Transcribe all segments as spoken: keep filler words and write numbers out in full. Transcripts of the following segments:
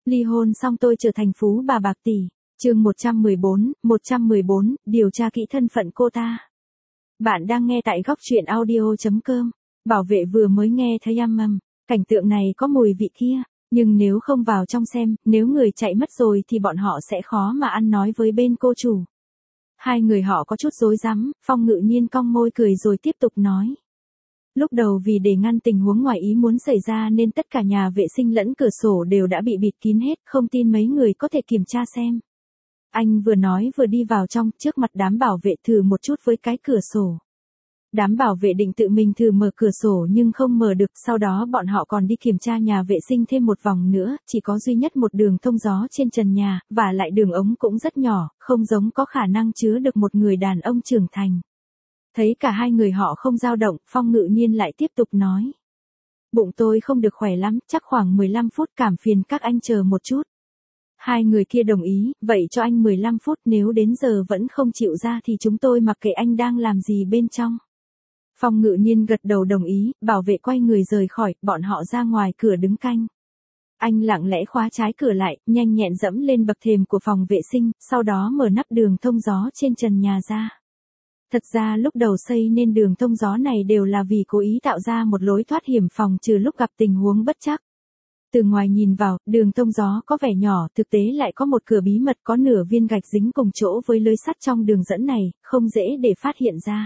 Ly hôn xong tôi trở thành phú bà bạc tỷ. Chương một trăm mười bốn, một trăm mười bốn, điều tra kỹ thân phận cô ta. Bạn đang nghe tại góc truyện audio chấm com. Bảo vệ vừa mới nghe thấy âm ầm, cảnh tượng này có mùi vị kia, nhưng nếu không vào trong xem, nếu người chạy mất rồi thì bọn họ sẽ khó mà ăn nói với bên cô chủ. Hai người họ có chút rối rắm, Phong Ngự Nhiên cong môi cười rồi tiếp tục nói. Lúc đầu vì để ngăn tình huống ngoài ý muốn xảy ra nên tất cả nhà vệ sinh lẫn cửa sổ đều đã bị bịt kín hết, không tin mấy người có thể kiểm tra xem. Anh vừa nói vừa đi vào trong, trước mặt đám bảo vệ thử một chút với cái cửa sổ. Đám bảo vệ định tự mình thử mở cửa sổ nhưng không mở được, sau đó bọn họ còn đi kiểm tra nhà vệ sinh thêm một vòng nữa, chỉ có duy nhất một đường thông gió trên trần nhà, và lại đường ống cũng rất nhỏ, không giống có khả năng chứa được một người đàn ông trưởng thành. Thấy cả hai người họ không dao động, Phong Ngự Nhiên lại tiếp tục nói. Bụng tôi không được khỏe lắm, chắc khoảng mười lăm phút, cảm phiền các anh chờ một chút. Hai người kia đồng ý, vậy cho anh mười lăm phút, nếu đến giờ vẫn không chịu ra thì chúng tôi mặc kệ anh đang làm gì bên trong. Phong Ngự Nhiên gật đầu đồng ý, bảo vệ quay người rời khỏi, bọn họ ra ngoài cửa đứng canh. Anh lặng lẽ khóa trái cửa lại, nhanh nhẹn dẫm lên bậc thềm của phòng vệ sinh, sau đó mở nắp đường thông gió trên trần nhà ra. Thật ra lúc đầu xây nên đường thông gió này đều là vì cố ý tạo ra một lối thoát hiểm phòng trừ lúc gặp tình huống bất trắc. Từ ngoài nhìn vào, đường thông gió có vẻ nhỏ, thực tế lại có một cửa bí mật, có nửa viên gạch dính cùng chỗ với lưới sắt trong đường dẫn này, không dễ để phát hiện ra.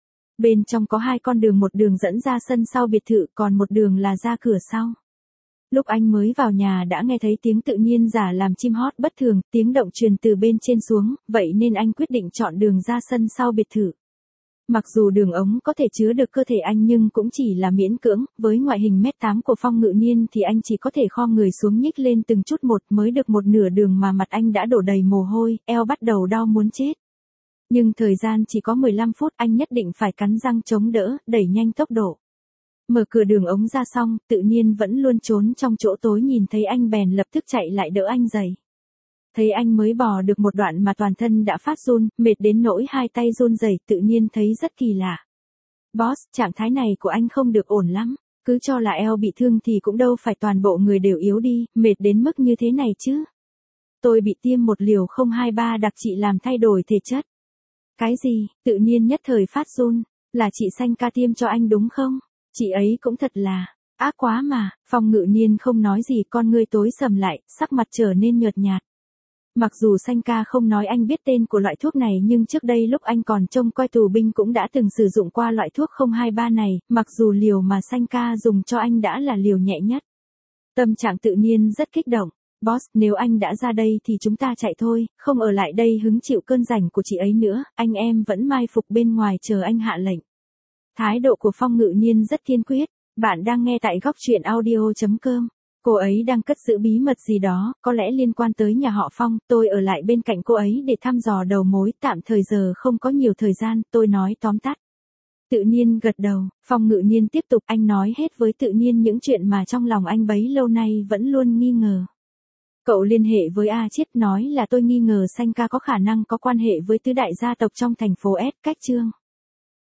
Bên trong có hai con đường, một đường dẫn ra sân sau biệt thự, còn một đường là ra cửa sau. Lúc anh mới vào nhà đã nghe thấy tiếng tự nhiên giả làm chim hót bất thường, tiếng động truyền từ bên trên xuống, vậy nên anh quyết định chọn đường ra sân sau biệt thự. Mặc dù đường ống có thể chứa được cơ thể anh nhưng cũng chỉ là miễn cưỡng, với ngoại hình mét tám của Phong Ngự Nhiên thì anh chỉ có thể kho người xuống nhích lên từng chút một, mới được một nửa đường mà mặt anh đã đổ đầy mồ hôi, eo bắt đầu đau muốn chết. Nhưng thời gian chỉ có mười lăm phút, anh nhất định phải cắn răng chống đỡ, đẩy nhanh tốc độ. Mở cửa đường ống ra xong, tự nhiên vẫn luôn trốn trong chỗ tối nhìn thấy anh bèn lập tức chạy lại đỡ anh dậy. Thấy anh mới bò được một đoạn mà toàn thân đã phát run, mệt đến nỗi hai tay run rẩy, tự nhiên thấy rất kỳ lạ. Boss, trạng thái này của anh không được ổn lắm, cứ cho là eo bị thương thì cũng đâu phải toàn bộ người đều yếu đi, mệt đến mức như thế này chứ. Tôi bị tiêm một liều không hai ba đặc trị làm thay đổi thể chất. Cái gì, tự nhiên nhất thời phát run, là chị Xanh ca tiêm cho anh đúng không? Chị ấy cũng thật là, ác quá mà. Phong Ngự Nhiên không nói gì, con ngươi tối sầm lại, sắc mặt trở nên nhợt nhạt. Mặc dù Xanh ca không nói anh biết tên của loại thuốc này nhưng trước đây lúc anh còn trông coi tù binh cũng đã từng sử dụng qua loại thuốc không hai ba này, mặc dù liều mà Xanh ca dùng cho anh đã là liều nhẹ nhất. Tâm trạng tự nhiên rất kích động. Boss, nếu anh đã ra đây thì chúng ta chạy thôi, không ở lại đây hứng chịu cơn rảnh của chị ấy nữa, anh em vẫn mai phục bên ngoài chờ anh hạ lệnh. Thái độ của Phong Ngự Nhiên rất kiên quyết. Bạn đang nghe tại góc truyện audio chấm com. Cô ấy đang cất giữ bí mật gì đó, có lẽ liên quan tới nhà họ Phong, tôi ở lại bên cạnh cô ấy để thăm dò đầu mối, tạm thời giờ không có nhiều thời gian, tôi nói tóm tắt. Tự nhiên gật đầu, Phong Ngự Nhiên tiếp tục, anh nói hết với tự nhiên những chuyện mà trong lòng anh bấy lâu nay vẫn luôn nghi ngờ. Cậu liên hệ với A Chiết nói là tôi nghi ngờ Xanh ca có khả năng có quan hệ với tứ đại gia tộc trong thành phố S, cách Trương.